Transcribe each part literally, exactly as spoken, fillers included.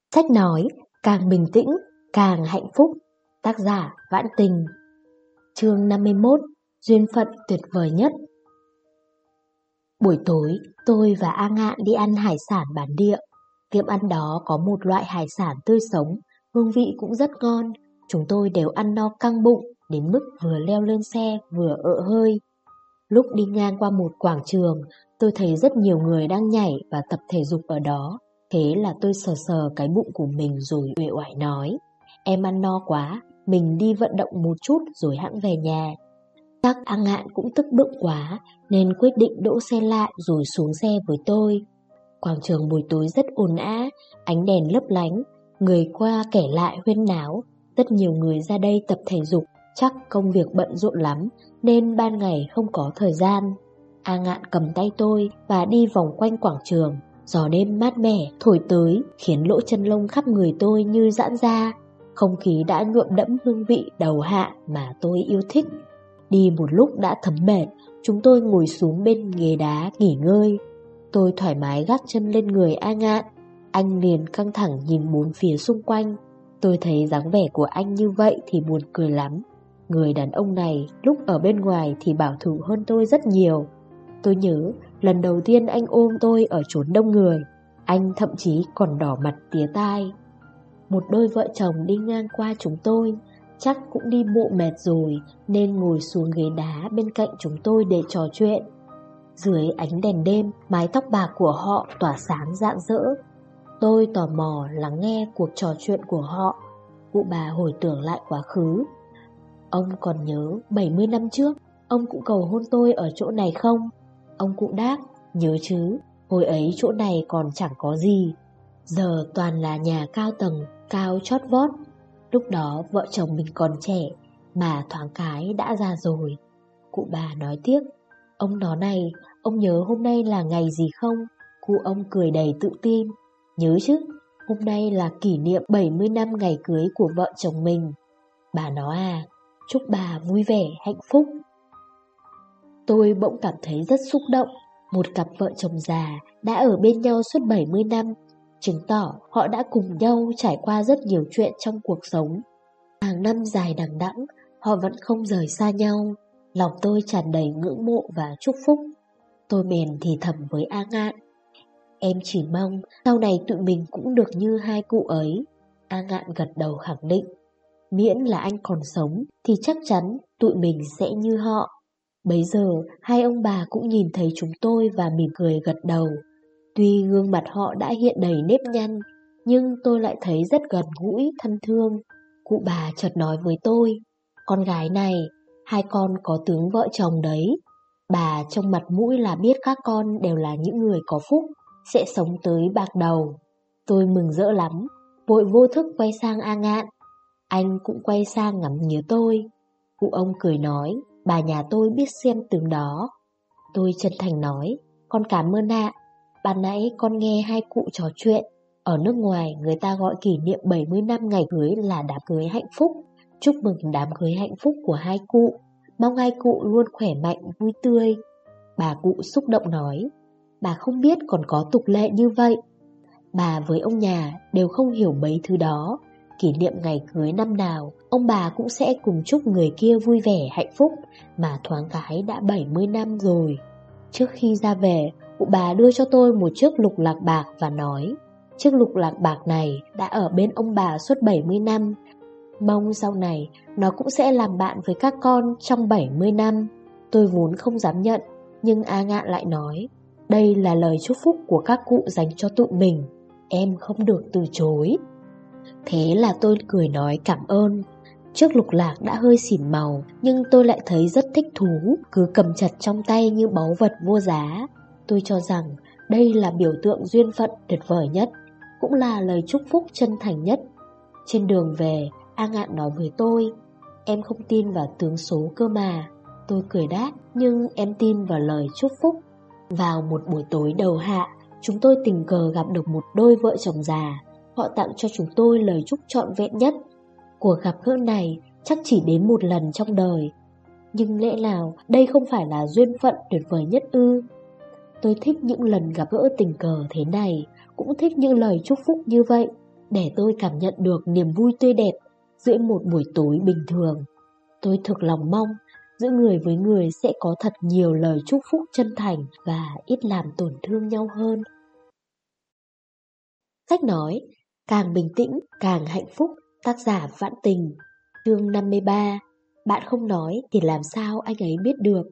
Sách nói, càng bình tĩnh, càng hạnh phúc. Tác giả Vãn Tình. Chương năm mươi mốt. Duyên phận tuyệt vời nhất. Buổi tối, tôi và A Ngạn đi ăn hải sản bản địa. Tiệm ăn đó có một loại hải sản tươi sống, hương vị cũng rất ngon. Chúng tôi đều ăn no căng bụng, đến mức vừa leo lên xe vừa ợ hơi. Lúc đi ngang qua một quảng trường, tôi thấy rất nhiều người đang nhảy và tập thể dục ở đó. Thế là tôi sờ sờ cái bụng của mình rồi uể oải nói: em ăn no quá, mình đi vận động một chút rồi hẵng về nhà. Chắc A Ngạn cũng tức bụng quá nên quyết định đỗ xe lại rồi xuống xe với tôi. Quảng trường buổi tối rất ồn ào, ánh đèn lấp lánh, người qua kẻ lại huyên náo. Rất nhiều người ra đây tập thể dục, chắc công việc bận rộn lắm nên ban ngày không có thời gian. A Ngạn cầm tay tôi và đi vòng quanh quảng trường. Gió đêm mát mẻ thổi tới khiến lỗ chân lông khắp người tôi như giãn ra. Không khí đã nhuộm đẫm hương vị đầu hạ mà tôi yêu thích. Đi một lúc đã thấm mệt, chúng tôi ngồi xuống bên ghế đá nghỉ ngơi. Tôi thoải mái gác chân lên người A Ngạn. Anh liền căng thẳng nhìn bốn phía xung quanh. Tôi thấy dáng vẻ của anh như vậy thì buồn cười lắm. Người đàn ông này lúc ở bên ngoài thì bảo thủ hơn tôi rất nhiều. Tôi nhớ lần đầu tiên anh ôm tôi ở chốn đông người, anh thậm chí còn đỏ mặt tía tai. Một đôi vợ chồng đi ngang qua chúng tôi, chắc cũng đi bộ mệt rồi nên ngồi xuống ghế đá bên cạnh chúng tôi để trò chuyện. Dưới ánh đèn đêm, mái tóc bạc của họ tỏa sáng rạng rỡ. Tôi tò mò lắng nghe cuộc trò chuyện của họ. Cụ bà hồi tưởng lại quá khứ. Ông còn nhớ bảy mươi năm trước ông cũng cầu hôn tôi ở chỗ này không? Ông cụ đáp, nhớ chứ, hồi ấy chỗ này còn chẳng có gì. Giờ toàn là nhà cao tầng, cao chót vót. Lúc đó vợ chồng mình còn trẻ, mà thoáng cái đã già rồi. Cụ bà nói tiếp, ông nói này, ông nhớ hôm nay là ngày gì không? Cụ ông cười đầy tự tin, nhớ chứ, hôm nay là kỷ niệm bảy mươi năm ngày cưới của vợ chồng mình. Bà nói à, chúc bà vui vẻ, hạnh phúc. Tôi bỗng cảm thấy rất xúc động. Một cặp vợ chồng già đã ở bên nhau suốt bảy mươi năm, chứng tỏ họ đã cùng nhau trải qua rất nhiều chuyện trong cuộc sống. Hàng năm dài đằng đẵng, họ vẫn không rời xa nhau. Lòng tôi tràn đầy ngưỡng mộ và chúc phúc. Tôi bèn thì thầm với A Ngạn, em chỉ mong sau này tụi mình cũng được như hai cụ ấy. A Ngạn gật đầu khẳng định, miễn là anh còn sống thì chắc chắn tụi mình sẽ như họ. Bấy giờ hai ông bà cũng nhìn thấy chúng tôi và mỉm cười gật đầu. Tuy gương mặt họ đã hiện đầy nếp nhăn, nhưng tôi lại thấy rất gần gũi, thân thương. Cụ bà chợt nói với tôi, con gái này, hai con có tướng vợ chồng đấy. Bà trong mặt mũi là biết các con đều là những người có phúc, sẽ sống tới bạc đầu. Tôi mừng rỡ lắm, vội vô thức quay sang A Ngạn. Anh cũng quay sang ngắm nghía tôi. Cụ ông cười nói, bà nhà tôi biết xem tướng đó. Tôi chân thành nói, con cảm ơn ạ. Ban nãy con nghe hai cụ trò chuyện. Ở nước ngoài người ta gọi kỷ niệm bảy mươi năm ngày cưới là đám cưới hạnh phúc. Chúc mừng đám cưới hạnh phúc của hai cụ. Mong hai cụ luôn khỏe mạnh, vui tươi. Bà cụ xúc động nói, bà không biết còn có tục lệ như vậy. Bà với ông nhà đều không hiểu mấy thứ đó. Kỷ niệm ngày cưới năm nào, ông bà cũng sẽ cùng chúc người kia vui vẻ, hạnh phúc. Mà thoáng cái đã bảy mươi năm rồi. Trước khi ra về, cụ bà đưa cho tôi một chiếc lục lạc bạc và nói, chiếc lục lạc bạc này đã ở bên ông bà suốt bảy mươi năm. Mong sau này nó cũng sẽ làm bạn với các con trong bảy mươi năm. Tôi vốn không dám nhận, nhưng A Ngạn lại nói, đây là lời chúc phúc của các cụ dành cho tụi mình, em không được từ chối. Thế là tôi cười nói cảm ơn. Chiếc lục lạc đã hơi xỉn màu, nhưng tôi lại thấy rất thích thú, cứ cầm chặt trong tay như báu vật vô giá. Tôi cho rằng đây là biểu tượng duyên phận tuyệt vời nhất, cũng là lời chúc phúc chân thành nhất. Trên đường về, A Ngạn nói với tôi, em không tin vào tướng số cơ mà. Tôi cười đáp, nhưng em tin vào lời chúc phúc. Vào một buổi tối đầu hạ, chúng tôi tình cờ gặp được một đôi vợ chồng già. Họ tặng cho chúng tôi lời chúc trọn vẹn nhất. Cuộc gặp gỡ này chắc chỉ đến một lần trong đời, nhưng lẽ nào đây không phải là duyên phận tuyệt vời nhất ư? Tôi thích những lần gặp gỡ tình cờ thế này, cũng thích những lời chúc phúc như vậy. để tôi cảm nhận được niềm vui tươi đẹp giữa một buổi tối bình thường. Tôi thực lòng mong giữa người với người sẽ có thật nhiều lời chúc phúc chân thành và ít làm tổn thương nhau hơn. Sách nói, càng bình tĩnh, càng hạnh phúc, tác giả Vãn Tình. Chương năm mươi ba. Bạn không nói thì làm sao anh ấy biết được?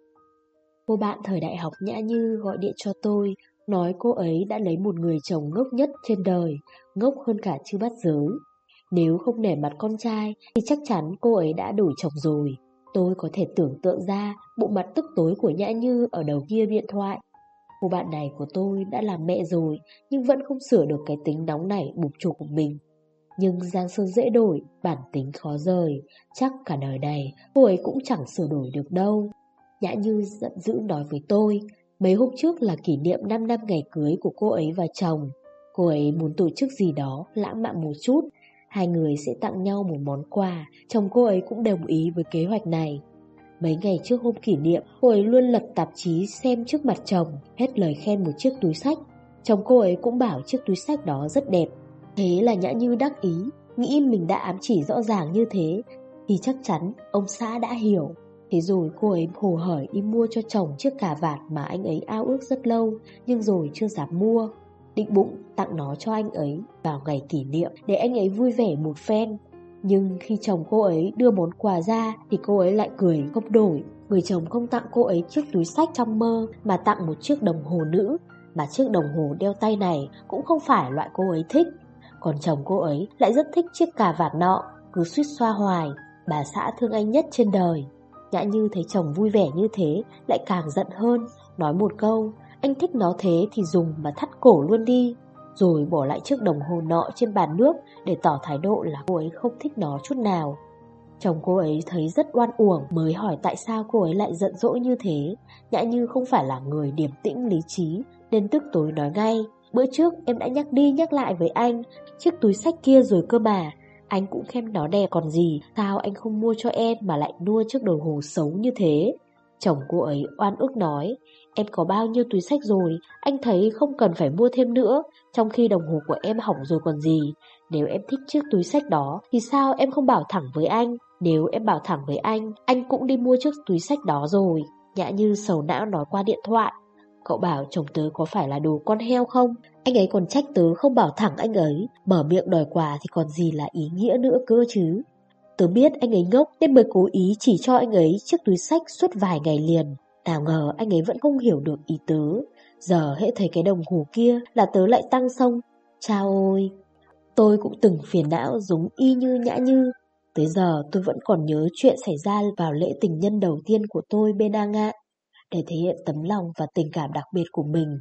Cô bạn thời đại học Nhã Như gọi điện cho tôi, nói cô ấy đã lấy một người chồng ngốc nhất trên đời, ngốc hơn cả Chư Bát Giới. Nếu không nể mặt con trai thì chắc chắn cô ấy đã đổi chồng rồi. Tôi có thể tưởng tượng ra bộ mặt tức tối của Nhã Như ở đầu kia điện thoại. Cô bạn này của tôi đã làm mẹ rồi nhưng vẫn không sửa được cái tính nóng nảy bục chụp của mình. Nhưng giang sơn dễ đổi, bản tính khó rời, chắc cả đời này cô ấy cũng chẳng sửa đổi được đâu. Nhã Như giận dữ nói với tôi, mấy hôm trước là kỷ niệm năm năm ngày cưới của cô ấy và chồng. Cô ấy muốn tổ chức gì đó lãng mạn một chút, hai người sẽ tặng nhau một món quà, chồng cô ấy cũng đồng ý với kế hoạch này. Mấy ngày trước hôm kỷ niệm, cô ấy luôn lật tạp chí xem trước mặt chồng, hết lời khen một chiếc túi xách. Chồng cô ấy cũng bảo chiếc túi xách đó rất đẹp. Thế là Nhã Như đắc ý, nghĩ mình đã ám chỉ rõ ràng như thế, thì chắc chắn ông xã đã hiểu. Thế rồi cô ấy hồ hởi đi mua cho chồng chiếc cà vạt mà anh ấy ao ước rất lâu, nhưng rồi chưa dám mua. Định bụng tặng nó cho anh ấy vào ngày kỷ niệm để anh ấy vui vẻ một phen. Nhưng khi chồng cô ấy đưa món quà ra thì cô ấy lại cười không đổi. Người chồng không tặng cô ấy chiếc túi xách trong mơ mà tặng một chiếc đồng hồ nữ, mà chiếc đồng hồ đeo tay này cũng không phải loại cô ấy thích. Còn chồng cô ấy lại rất thích chiếc cà vạt nọ, cứ suýt xoa hoài, bà xã thương anh nhất trên đời. Nhã Như thấy chồng vui vẻ như thế lại càng giận hơn, nói một câu, anh thích nó thế thì dùng mà thắt cổ luôn đi. Rồi bỏ lại chiếc đồng hồ nọ trên bàn nước để tỏ thái độ là cô ấy không thích nó chút nào. Chồng cô ấy thấy rất oan uổng mới hỏi tại sao cô ấy lại giận dỗi như thế. Nhã Như không phải là người điềm tĩnh lý trí nên tức tối nói ngay, bữa trước em đã nhắc đi nhắc lại với anh chiếc túi xách kia rồi cơ mà. Anh cũng khen nó đẹp còn gì, sao anh không mua cho em mà lại mua chiếc đồng hồ xấu như thế? Chồng cô ấy oan ức nói, em có bao nhiêu túi xách rồi, anh thấy không cần phải mua thêm nữa, trong khi đồng hồ của em hỏng rồi còn gì. Nếu em thích chiếc túi xách đó thì sao em không bảo thẳng với anh? Nếu em bảo thẳng với anh, anh cũng đi mua chiếc túi xách đó rồi. Nhã Như sầu não nói qua điện thoại, cậu bảo chồng tớ có phải là đồ con heo không? Anh ấy còn trách tớ không bảo thẳng anh ấy, mở miệng đòi quà thì còn gì là ý nghĩa nữa cơ chứ. Tớ biết anh ấy ngốc nên mới cố ý chỉ cho anh ấy chiếc túi xách suốt vài ngày liền. Nào ngờ anh ấy vẫn không hiểu được ý tớ. Giờ hễ thấy cái đồng hồ kia là tớ lại tăng xông. Chao ôi! Tôi cũng từng phiền não giống y như Nhã Như. Tới giờ tôi vẫn còn nhớ chuyện xảy ra vào lễ tình nhân đầu tiên của tôi bên A Ngạn. Để thể hiện tấm lòng và tình cảm đặc biệt của mình,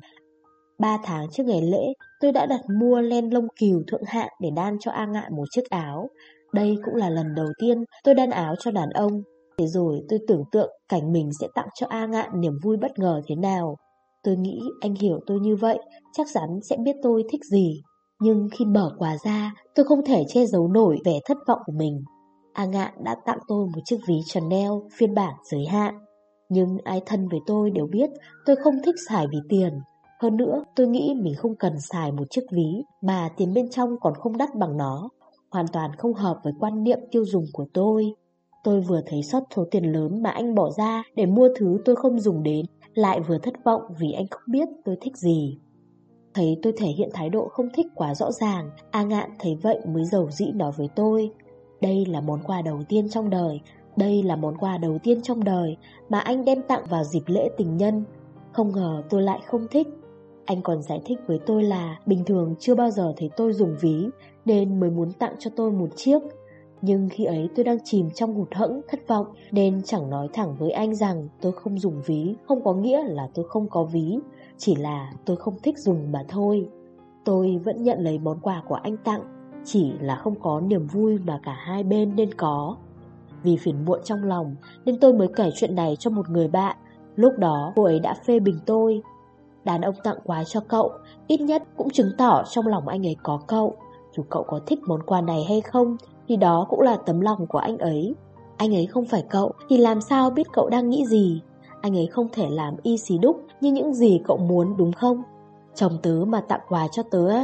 Ba tháng trước ngày lễ, tôi đã đặt mua len lông cừu thượng hạng để đan cho A Ngạn một chiếc áo. Đây cũng là lần đầu tiên tôi đan áo cho đàn ông. Thế rồi tôi tưởng tượng cảnh mình sẽ tặng cho A Ngạn niềm vui bất ngờ thế nào. Tôi nghĩ anh hiểu tôi như vậy, chắc chắn sẽ biết tôi thích gì. Nhưng khi mở quà ra, tôi không thể che giấu nổi vẻ thất vọng của mình. A Ngạn đã tặng tôi một chiếc ví Chanel phiên bản giới hạn. Nhưng ai thân với tôi đều biết tôi không thích xài ví tiền. Hơn nữa, tôi nghĩ mình không cần xài một chiếc ví mà tiền bên trong còn không đắt bằng nó. Hoàn toàn không hợp với quan niệm tiêu dùng của tôi. Tôi vừa thấy sót số tiền lớn mà anh bỏ ra để mua thứ tôi không dùng đến, lại vừa thất vọng vì anh không biết tôi thích gì. Thấy tôi thể hiện thái độ không thích quá rõ ràng, A Ngạn thấy vậy mới dầu dĩ nói với tôi, đây là món quà đầu tiên trong đời, đây là món quà đầu tiên trong đời mà anh đem tặng vào dịp lễ tình nhân. Không ngờ tôi lại không thích. Anh còn giải thích với tôi là bình thường chưa bao giờ thấy tôi dùng ví nên mới muốn tặng cho tôi một chiếc. Nhưng khi ấy tôi đang chìm trong hụt hẫng, thất vọng nên chẳng nói thẳng với anh rằng tôi không dùng ví không có nghĩa là tôi không có ví, chỉ là tôi không thích dùng mà thôi. Tôi vẫn nhận lấy món quà của anh tặng, chỉ là không có niềm vui mà cả hai bên nên có. Vì phiền muộn trong lòng nên tôi mới kể chuyện này cho một người bạn. Lúc đó cô ấy đã phê bình tôi. Đàn ông tặng quà cho cậu ít nhất cũng chứng tỏ trong lòng anh ấy có cậu. Dù cậu có thích món quà này hay không thì đó cũng là tấm lòng của anh ấy. Anh ấy không phải cậu thì làm sao biết cậu đang nghĩ gì. Anh ấy không thể làm y xì đúc như những gì cậu muốn đúng không? Chồng tớ mà tặng quà cho tớ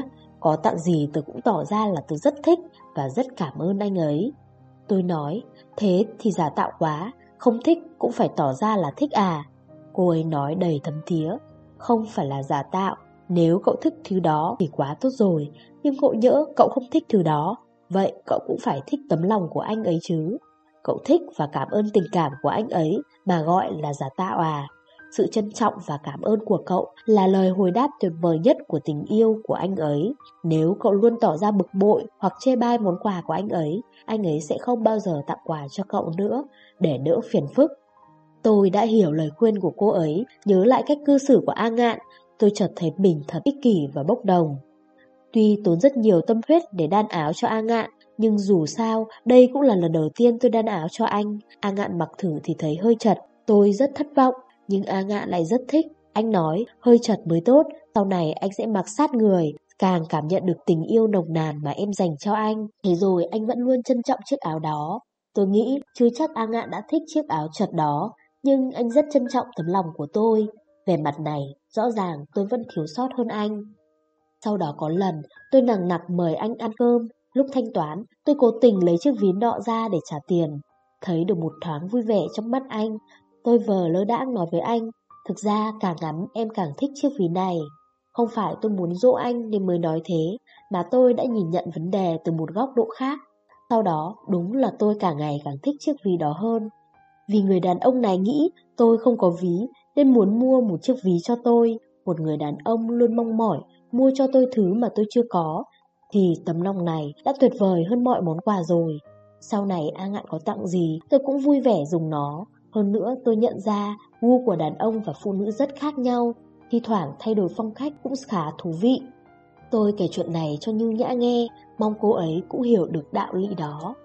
có tặng gì tôi cũng tỏ ra là tôi rất thích và rất cảm ơn anh ấy. Tôi nói, thế thì giả tạo quá, không thích cũng phải tỏ ra là thích à? Cô ấy nói đầy thấm thía, không phải là giả tạo, nếu cậu thích thứ đó thì quá tốt rồi, nhưng cậu nhỡ cậu không thích thứ đó, vậy cậu cũng phải thích tấm lòng của anh ấy chứ. Cậu thích và cảm ơn tình cảm của anh ấy mà gọi là giả tạo à? Sự trân trọng và cảm ơn của cậu là lời hồi đáp tuyệt vời nhất của tình yêu của anh ấy. Nếu cậu luôn tỏ ra bực bội hoặc chê bai món quà của anh ấy, anh ấy sẽ không bao giờ tặng quà cho cậu nữa, để đỡ phiền phức. Tôi đã hiểu lời khuyên của cô ấy, nhớ lại cách cư xử của A Ngạn, tôi chợt thấy mình thật ích kỷ và bốc đồng. Tuy tốn rất nhiều tâm huyết để đan áo cho A Ngạn, nhưng dù sao, đây cũng là lần đầu tiên tôi đan áo cho anh. A Ngạn mặc thử thì thấy hơi chật, tôi rất thất vọng, nhưng A Ngạn lại rất thích. Anh nói, hơi chật mới tốt, sau này anh sẽ mặc sát người, càng cảm nhận được tình yêu nồng nàn mà em dành cho anh. Thế rồi anh vẫn luôn trân trọng chiếc áo đó. Tôi nghĩ chưa chắc A Ngạn đã thích chiếc áo chật đó, nhưng anh rất trân trọng tấm lòng của tôi. Về mặt này, rõ ràng tôi vẫn thiếu sót hơn anh. Sau đó có lần, tôi nằng nặc mời anh ăn cơm. Lúc thanh toán, tôi cố tình lấy chiếc ví nọ ra để trả tiền. Thấy được một thoáng vui vẻ trong mắt anh, tôi vờ lơ đãng nói với anh, thực ra càng ngắm em càng thích chiếc ví này. Không phải tôi muốn dỗ anh nên mới nói thế, mà tôi đã nhìn nhận vấn đề từ một góc độ khác. Sau đó, đúng là tôi càng ngày càng thích chiếc ví đó hơn. Vì người đàn ông này nghĩ tôi không có ví nên muốn mua một chiếc ví cho tôi. Một người đàn ông luôn mong mỏi mua cho tôi thứ mà tôi chưa có, thì tấm lòng này đã tuyệt vời hơn mọi món quà rồi. Sau này A Ngạn có tặng gì tôi cũng vui vẻ dùng nó. Hơn nữa tôi nhận ra gu của đàn ông và phụ nữ rất khác nhau, thi thoảng thay đổi phong cách cũng khá thú vị. Tôi kể chuyện này cho Như Nhã nghe, mong cô ấy cũng hiểu được đạo lý đó.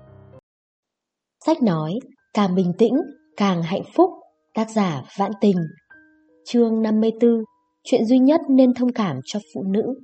Sách nói, càng bình tĩnh, càng hạnh phúc. Tác giả Vãn Tình. Chương năm mươi tư. Chuyện duy nhất nên thông cảm cho phụ nữ.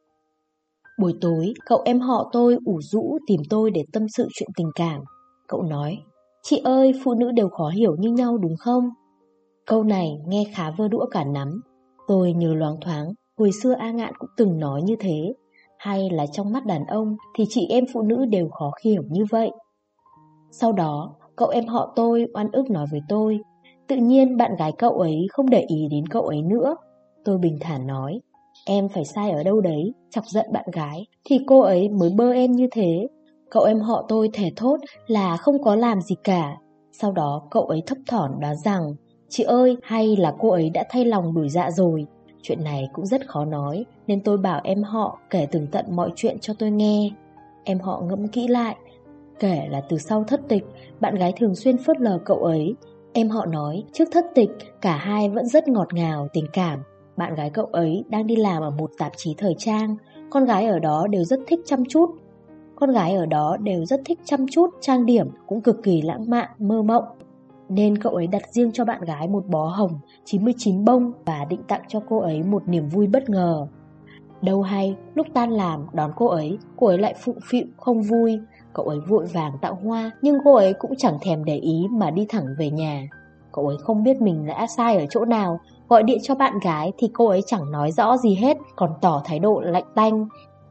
Buổi tối, cậu em họ tôi ủ rũ tìm tôi để tâm sự chuyện tình cảm. Cậu nói, chị ơi, phụ nữ đều khó hiểu như nhau đúng không? Câu này nghe khá vơ đũa cả nắm. Tôi nhớ loáng thoáng, hồi xưa A Ngạn cũng từng nói như thế. Hay là trong mắt đàn ông thì chị em phụ nữ đều khó hiểu như vậy. Sau đó, cậu em họ tôi oan ức nói với tôi, tự nhiên bạn gái cậu ấy không để ý đến cậu ấy nữa. Tôi bình thản nói, em phải sai ở đâu đấy, chọc giận bạn gái thì cô ấy mới bơ em như thế. Cậu em họ tôi thề thốt là không có làm gì cả. Sau đó cậu ấy thấp thỏm đoán rằng, chị ơi, hay là cô ấy đã thay lòng đổi dạ rồi. Chuyện này cũng rất khó nói, nên tôi bảo em họ kể tường tận mọi chuyện cho tôi nghe. Em họ ngẫm kỹ lại, kể là từ sau thất tịch, bạn gái thường xuyên phớt lờ cậu ấy. Em họ nói, trước thất tịch, cả hai vẫn rất ngọt ngào, tình cảm. Bạn gái cậu ấy đang đi làm ở một tạp chí thời trang. Con gái ở đó đều rất thích chăm chút. Con gái ở đó đều rất thích chăm chút, trang điểm, cũng cực kỳ lãng mạn, mơ mộng. Nên cậu ấy đặt riêng cho bạn gái một bó hồng, chín mươi chín bông và định tặng cho cô ấy một niềm vui bất ngờ. Đâu hay, lúc tan làm đón cô ấy, cô ấy lại phụng phịu không vui. Cậu ấy vội vàng tặng hoa, nhưng cô ấy cũng chẳng thèm để ý mà đi thẳng về nhà. Cậu ấy không biết mình đã sai ở chỗ nào, gọi điện cho bạn gái thì cô ấy chẳng nói rõ gì hết, còn tỏ thái độ lạnh tanh.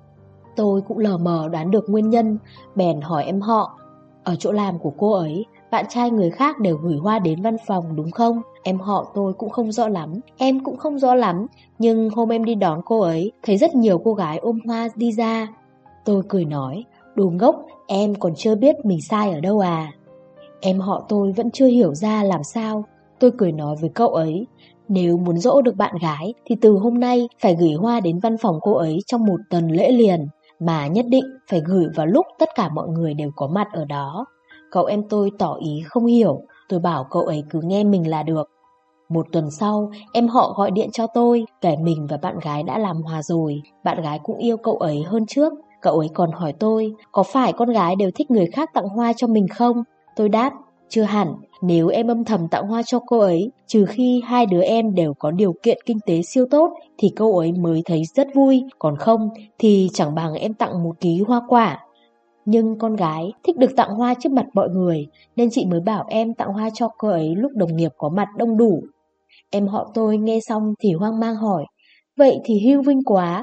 Tôi cũng lờ mờ đoán được nguyên nhân, bèn hỏi em họ, ở chỗ làm của cô ấy, bạn trai người khác đều gửi hoa đến văn phòng đúng không? Em họ tôi cũng không rõ lắm, em cũng không rõ lắm, nhưng hôm em đi đón cô ấy, thấy rất nhiều cô gái ôm hoa đi ra. Tôi cười nói, đồ ngốc, em còn chưa biết mình sai ở đâu à? Em họ tôi vẫn chưa hiểu ra làm sao. Tôi cười nói với cậu ấy, nếu muốn dỗ được bạn gái thì từ hôm nay phải gửi hoa đến văn phòng cô ấy trong một tuần lễ liền, mà nhất định phải gửi vào lúc tất cả mọi người đều có mặt ở đó. Cậu em tôi tỏ ý không hiểu, tôi bảo cậu ấy cứ nghe mình là được. Một tuần sau, em họ gọi điện cho tôi, kể mình và bạn gái đã làm hòa rồi, bạn gái cũng yêu cậu ấy hơn trước. Cậu ấy còn hỏi tôi, có phải con gái đều thích người khác tặng hoa cho mình không? Tôi đáp, chưa hẳn, nếu em âm thầm tặng hoa cho cô ấy, trừ khi hai đứa em đều có điều kiện kinh tế siêu tốt, thì cô ấy mới thấy rất vui, còn không thì chẳng bằng em tặng một ký hoa quả. Nhưng con gái thích được tặng hoa trước mặt mọi người, nên chị mới bảo em tặng hoa cho cô ấy lúc đồng nghiệp có mặt đông đủ. Em họ tôi nghe xong thì hoang mang hỏi, vậy thì hưu vinh quá.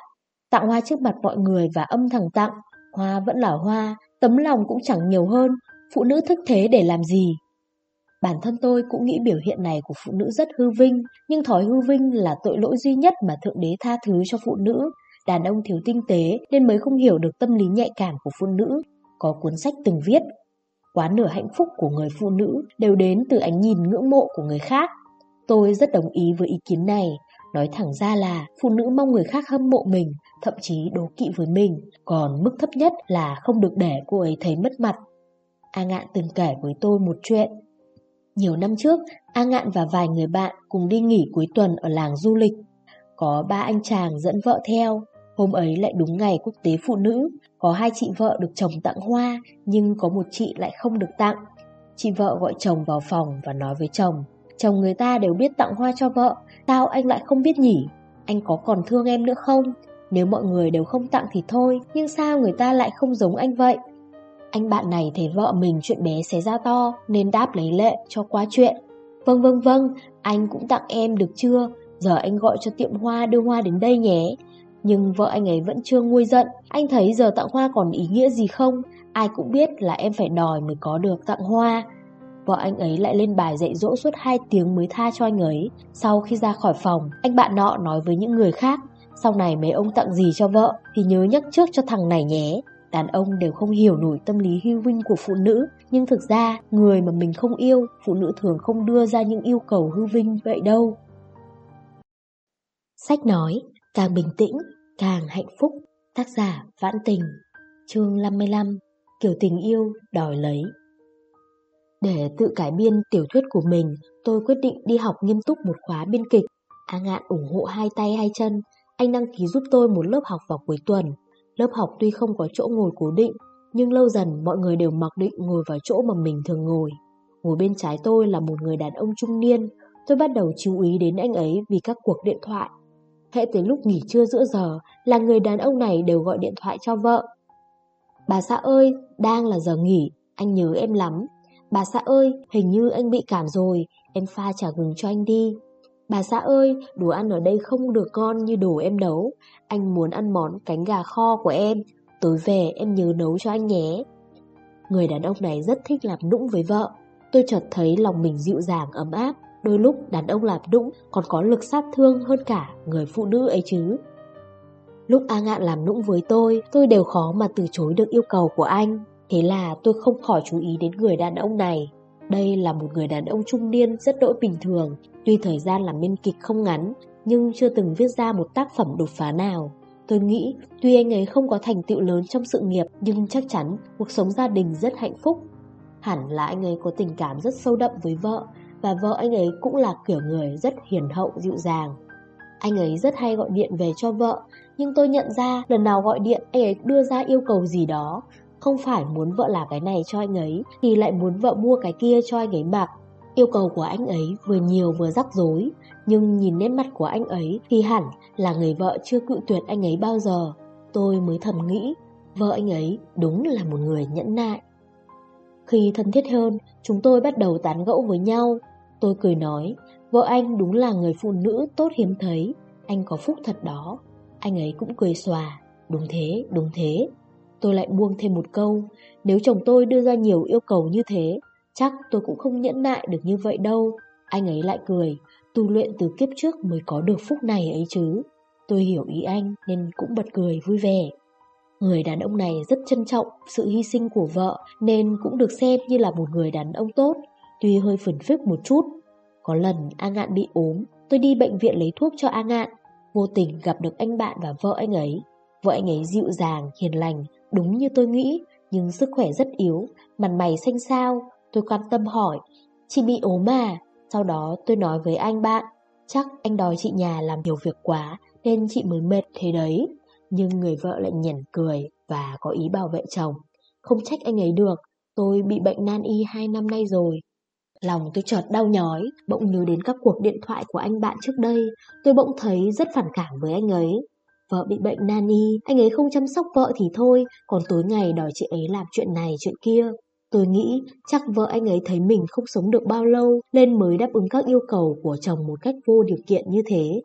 Tặng hoa trước mặt mọi người và âm thầm tặng. Hoa vẫn là hoa, tấm lòng cũng chẳng nhiều hơn. Phụ nữ thức thế để làm gì? Bản thân tôi cũng nghĩ biểu hiện này của phụ nữ rất hư vinh, nhưng thói hư vinh là tội lỗi duy nhất mà Thượng Đế tha thứ cho phụ nữ. Đàn ông thiếu tinh tế nên mới không hiểu được tâm lý nhạy cảm của phụ nữ. Có cuốn sách từng viết, quá nửa hạnh phúc của người phụ nữ đều đến từ ánh nhìn ngưỡng mộ của người khác. Tôi rất đồng ý với ý kiến này. Nói thẳng ra là phụ nữ mong người khác hâm mộ mình, thậm chí đố kỵ với mình. Còn mức thấp nhất là không được để cô ấy thấy mất mặt. A Ngạn từng kể với tôi một chuyện. Nhiều năm trước, A Ngạn và vài người bạn cùng đi nghỉ cuối tuần ở làng du lịch. Có ba anh chàng dẫn vợ theo. Hôm ấy lại đúng ngày quốc tế phụ nữ. Có hai chị vợ được chồng tặng hoa, nhưng có một chị lại không được tặng. Chị vợ gọi chồng vào phòng và nói với chồng, chồng người ta đều biết tặng hoa cho vợ, sao anh lại không biết nhỉ? Anh có còn thương em nữa không? Nếu mọi người đều không tặng thì thôi, nhưng sao người ta lại không giống anh vậy? Anh bạn này thấy vợ mình chuyện bé xé ra to nên đáp lấy lệ cho qua chuyện. Vâng vâng vâng, anh cũng tặng em được chưa? Giờ anh gọi cho tiệm hoa đưa hoa đến đây nhé. Nhưng vợ anh ấy vẫn chưa nguôi giận. Anh thấy giờ tặng hoa còn ý nghĩa gì không? Ai cũng biết là em phải đòi mới có được tặng hoa. Vợ anh ấy lại lên bài dạy dỗ suốt hai tiếng mới tha cho anh ấy. Sau khi ra khỏi phòng, anh bạn nọ nói với những người khác, sau này mấy ông tặng gì cho vợ thì nhớ nhắc trước cho thằng này nhé. Đàn ông đều không hiểu nổi tâm lý hư vinh của phụ nữ, nhưng thực ra người mà mình không yêu, phụ nữ thường không đưa ra những yêu cầu hư vinh vậy đâu. Sách nói, càng bình tĩnh, càng hạnh phúc. Tác giả Vãn Tình. Chương năm mươi lăm. Kiểu tình yêu đòi lấy. Để tự cải biên tiểu thuyết của mình, tôi quyết định đi học nghiêm túc một khóa biên kịch. A Ngạn ủng hộ hai tay hai chân. Anh đăng ký giúp tôi một lớp học vào cuối tuần. Lớp học tuy không có chỗ ngồi cố định, nhưng lâu dần mọi người đều mặc định ngồi vào chỗ mà mình thường ngồi. Ngồi bên trái tôi là một người đàn ông trung niên. Tôi bắt đầu chú ý đến anh ấy vì các cuộc điện thoại. Hễ tới lúc nghỉ trưa giữa giờ là người đàn ông này đều gọi điện thoại cho vợ. Bà xã ơi, đang là giờ nghỉ, anh nhớ em lắm. Bà xã ơi, hình như anh bị cảm rồi, em pha chả gừng cho anh đi. Bà xã ơi, đồ ăn ở đây không được ngon như đồ em nấu. Anh muốn ăn món cánh gà kho của em. Tối về em nhớ nấu cho anh nhé. Người đàn ông này rất thích làm nũng với vợ. Tôi chợt thấy lòng mình dịu dàng ấm áp. Đôi lúc đàn ông làm nũng còn có lực sát thương hơn cả người phụ nữ ấy chứ. Lúc A Ngạn làm nũng với tôi, tôi đều khó mà từ chối được yêu cầu của anh. Thế là tôi không khỏi chú ý đến người đàn ông này. Đây là một người đàn ông trung niên rất đỗi bình thường. Tuy thời gian làm biên kịch không ngắn, nhưng chưa từng viết ra một tác phẩm đột phá nào. Tôi nghĩ tuy anh ấy không có thành tựu lớn trong sự nghiệp, nhưng chắc chắn cuộc sống gia đình rất hạnh phúc. Hẳn là anh ấy có tình cảm rất sâu đậm với vợ, và vợ anh ấy cũng là kiểu người rất hiền hậu dịu dàng. Anh ấy rất hay gọi điện về cho vợ, nhưng tôi nhận ra lần nào gọi điện anh ấy đưa ra yêu cầu gì đó. Không phải muốn vợ làm cái này cho anh ấy, thì lại muốn vợ mua cái kia cho anh ấy mặc. Yêu cầu của anh ấy vừa nhiều vừa rắc rối, nhưng nhìn nét mặt của anh ấy thì hẳn là người vợ chưa cự tuyệt anh ấy bao giờ. Tôi mới thầm nghĩ, vợ anh ấy đúng là một người nhẫn nại. Khi thân thiết hơn, chúng tôi bắt đầu tán gẫu với nhau. Tôi cười nói, vợ anh đúng là người phụ nữ tốt hiếm thấy, anh có phúc thật đó. Anh ấy cũng cười xòa, đúng thế, đúng thế. Tôi lại buông thêm một câu, nếu chồng tôi đưa ra nhiều yêu cầu như thế, chắc tôi cũng không nhẫn nại được như vậy đâu. Anh ấy lại cười, tu luyện từ kiếp trước mới có được phúc này ấy chứ. Tôi hiểu ý anh nên cũng bật cười vui vẻ. Người đàn ông này rất trân trọng sự hy sinh của vợ nên cũng được xem như là một người đàn ông tốt, tuy hơi phấn phức một chút. Có lần A Ngạn bị ốm, tôi đi bệnh viện lấy thuốc cho A Ngạn, vô tình gặp được anh bạn và vợ anh ấy. Vợ anh ấy dịu dàng, hiền lành, đúng như tôi nghĩ, nhưng sức khỏe rất yếu, mặt mày xanh xao. Tôi quan tâm hỏi, chị bị ốm à? Sau đó tôi nói với anh bạn, chắc anh đòi chị nhà làm nhiều việc quá nên chị mới mệt thế đấy. Nhưng người vợ lại nhẻn cười và có ý bảo vệ chồng. Không trách anh ấy được, tôi bị bệnh nan y hai năm nay rồi. Lòng tôi chợt đau nhói, bỗng nhớ đến các cuộc điện thoại của anh bạn trước đây. Tôi bỗng thấy rất phản cảm với anh ấy. Vợ bị bệnh nan y, anh ấy không chăm sóc vợ thì thôi, còn tối ngày đòi chị ấy làm chuyện này chuyện kia. Tôi nghĩ chắc vợ anh ấy thấy mình không sống được bao lâu nên mới đáp ứng các yêu cầu của chồng một cách vô điều kiện như thế.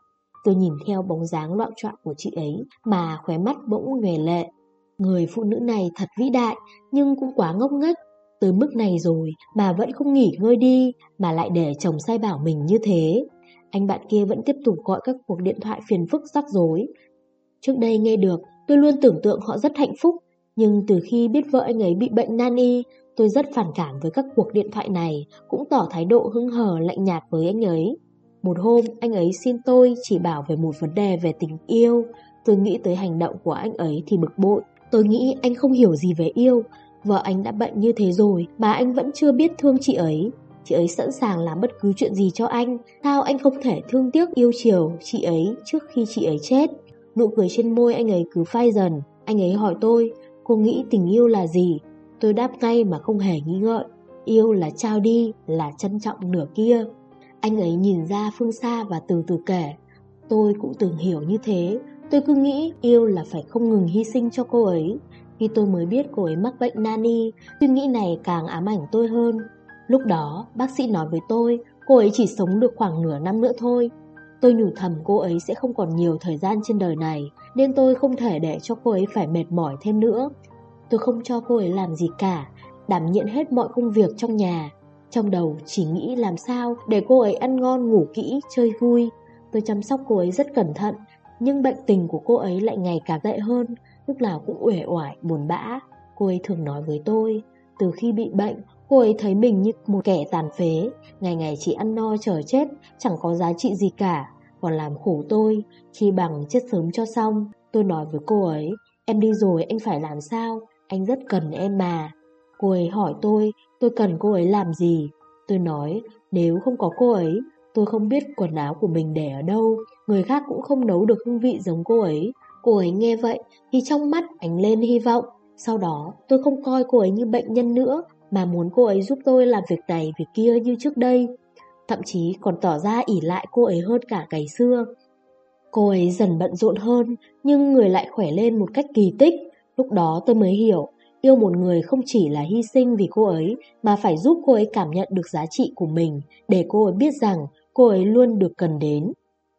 Tôi nhìn theo bóng dáng loạng choạng của chị ấy mà khóe mắt bỗng nhòe lệ. Người phụ nữ này thật vĩ đại, nhưng cũng quá ngốc nghếch. Tới mức này rồi mà vẫn không nghỉ ngơi đi, mà lại để chồng sai bảo mình như thế. Anh bạn kia vẫn tiếp tục gọi các cuộc điện thoại phiền phức rắc rối. Trước đây nghe được, tôi luôn tưởng tượng họ rất hạnh phúc, nhưng từ khi biết vợ anh ấy bị bệnh nan y, tôi rất phản cảm với các cuộc điện thoại này, cũng tỏ thái độ hững hờ lạnh nhạt với anh ấy. Một hôm, anh ấy xin tôi chỉ bảo về một vấn đề về tình yêu. Tôi nghĩ tới hành động của anh ấy thì bực bội. Tôi nghĩ anh không hiểu gì về yêu. Vợ anh đã bệnh như thế rồi mà anh vẫn chưa biết thương chị ấy. Chị ấy sẵn sàng làm bất cứ chuyện gì cho anh. Sao anh không thể thương tiếc yêu chiều chị ấy trước khi chị ấy chết? Nụ cười trên môi anh ấy cứ phai dần. Anh ấy hỏi tôi, cô nghĩ tình yêu là gì? Tôi đáp ngay mà không hề nghi ngợi. Yêu là trao đi, là trân trọng nửa kia. Anh ấy nhìn ra phương xa và từ từ kể. Tôi cũng từng hiểu như thế. Tôi cứ nghĩ yêu là phải không ngừng hy sinh cho cô ấy. Khi tôi mới biết cô ấy mắc bệnh nan y, suy nghĩ này càng ám ảnh tôi hơn. Lúc đó, bác sĩ nói với tôi, cô ấy chỉ sống được khoảng nửa năm nữa thôi. Tôi nhủ thầm cô ấy sẽ không còn nhiều thời gian trên đời này, nên tôi không thể để cho cô ấy phải mệt mỏi thêm nữa. Tôi không cho cô ấy làm gì cả, đảm nhiệm hết mọi công việc trong nhà. Trong đầu chỉ nghĩ làm sao để cô ấy ăn ngon ngủ kỹ, chơi vui. Tôi chăm sóc cô ấy rất cẩn thận, nhưng bệnh tình của cô ấy lại ngày càng tệ hơn, lúc nào cũng uể oải, buồn bã. Cô ấy thường nói với tôi, từ khi bị bệnh, cô ấy thấy mình như một kẻ tàn phế, ngày ngày chỉ ăn no chờ chết, chẳng có giá trị gì cả, còn làm khổ tôi, chi bằng chết sớm cho xong. Tôi nói với cô ấy, em đi rồi anh phải làm sao, anh rất cần em mà. Cô ấy hỏi tôi, tôi cần cô ấy làm gì? Tôi nói, nếu không có cô ấy, tôi không biết quần áo của mình để ở đâu, người khác cũng không nấu được hương vị giống cô ấy. Cô ấy nghe vậy thì trong mắt ánh lên hy vọng. Sau đó tôi không coi cô ấy như bệnh nhân nữa, mà muốn cô ấy giúp tôi làm việc này việc kia như trước đây. Thậm chí còn tỏ ra ỷ lại cô ấy hơn cả ngày xưa. Cô ấy dần bận rộn hơn, nhưng người lại khỏe lên một cách kỳ tích. Lúc đó tôi mới hiểu, yêu một người không chỉ là hy sinh vì cô ấy, mà phải giúp cô ấy cảm nhận được giá trị của mình, để cô ấy biết rằng cô ấy luôn được cần đến.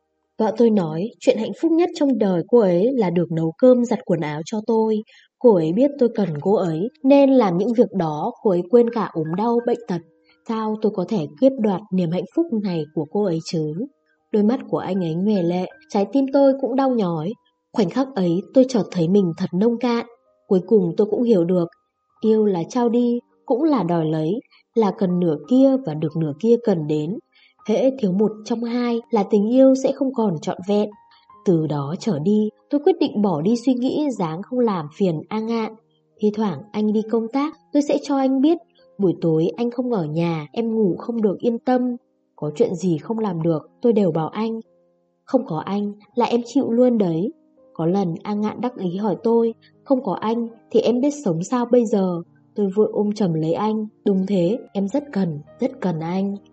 Vợ tôi nói, chuyện hạnh phúc nhất trong đời cô ấy là được nấu cơm giặt quần áo cho tôi. Cô ấy biết tôi cần cô ấy, nên làm những việc đó cô ấy quên cả ốm đau bệnh tật. Sao tôi có thể cướp đoạt niềm hạnh phúc này của cô ấy chứ? Đôi mắt của anh ấy nhòe lệ, trái tim tôi cũng đau nhói. Khoảnh khắc ấy tôi chợt thấy mình thật nông cạn. Cuối cùng tôi cũng hiểu được, yêu là trao đi, cũng là đòi lấy, là cần nửa kia và được nửa kia cần đến. Hễ thiếu một trong hai là tình yêu sẽ không còn trọn vẹn. Từ đó trở đi, tôi quyết định bỏ đi suy nghĩ dáng không làm phiền A Ngạn. Thi thoảng anh đi công tác, tôi sẽ cho anh biết, buổi tối anh không ở nhà, em ngủ không được yên tâm. Có chuyện gì không làm được, tôi đều bảo anh. Không có anh là em chịu luôn đấy. Có lần A Ngạn đắc ý hỏi tôi, không có anh thì em biết sống sao bây giờ? Tôi vội ôm chầm lấy anh, đúng thế, em rất cần, rất cần anh.